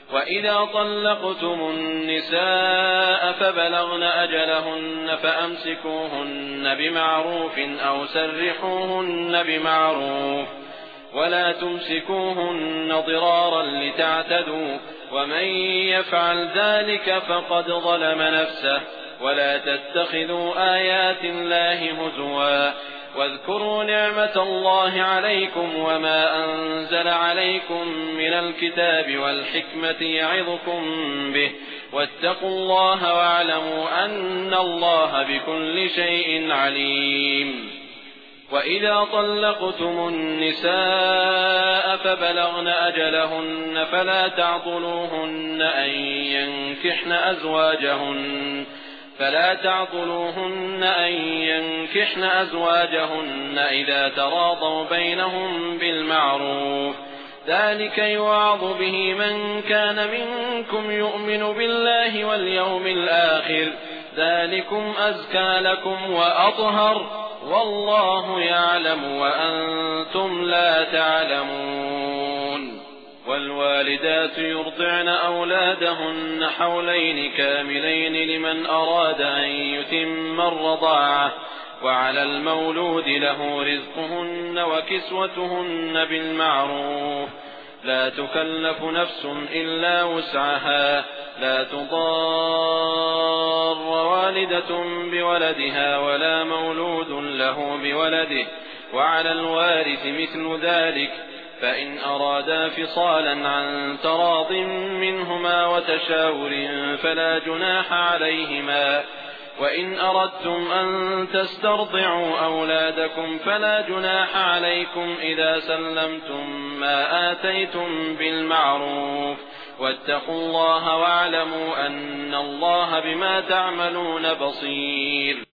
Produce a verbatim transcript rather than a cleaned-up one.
وإذا طلقتم النساء فبلغن أجلهن فأمسكوهن بمعروف أو سرحوهن بمعروف ولا تمسكوهن ضرارا لتعتدوا ومن يفعل ذلك فقد ظلم نفسه ولا تتخذوا آيات الله هزوا واذكروا نعمة الله عليكم وما أنزل عليكم من الكتاب والحكمة يعظكم به واتقوا الله واعلموا أن الله بكل شيء عليم. وإذا طلقتم النساء فبلغن أجلهن فلا تعضلوهن أن ينكحن أزواجهن فلا تعضلوهن أن ينكحن أزواجهن إذا تراضوا بينهم بالمعروف ذلك يوعظ به من كان منكم يؤمن بالله واليوم الآخر ذلكم أزكى لكم وأطهر والله يعلم وأنتم لا تعلمون. والوالدات يرضعن أولادهن حولين كاملين لمن أراد أن يتم الرضاعة وعلى المولود له رزقهن وكسوتهن بالمعروف لا تكلف نفس إلا وسعها لا تضار والدة بولدها ولا مولود له بولده وعلى الوارث مثل ذلك فإن أرادا فصالا عن تراض منهما وتشاور فلا جناح عليهما وإن أردتم أن تسترضعوا أولادكم فلا جناح عليكم إذا سلمتم ما آتيتم بالمعروف واتقوا الله واعلموا أن الله بما تعملون بصير.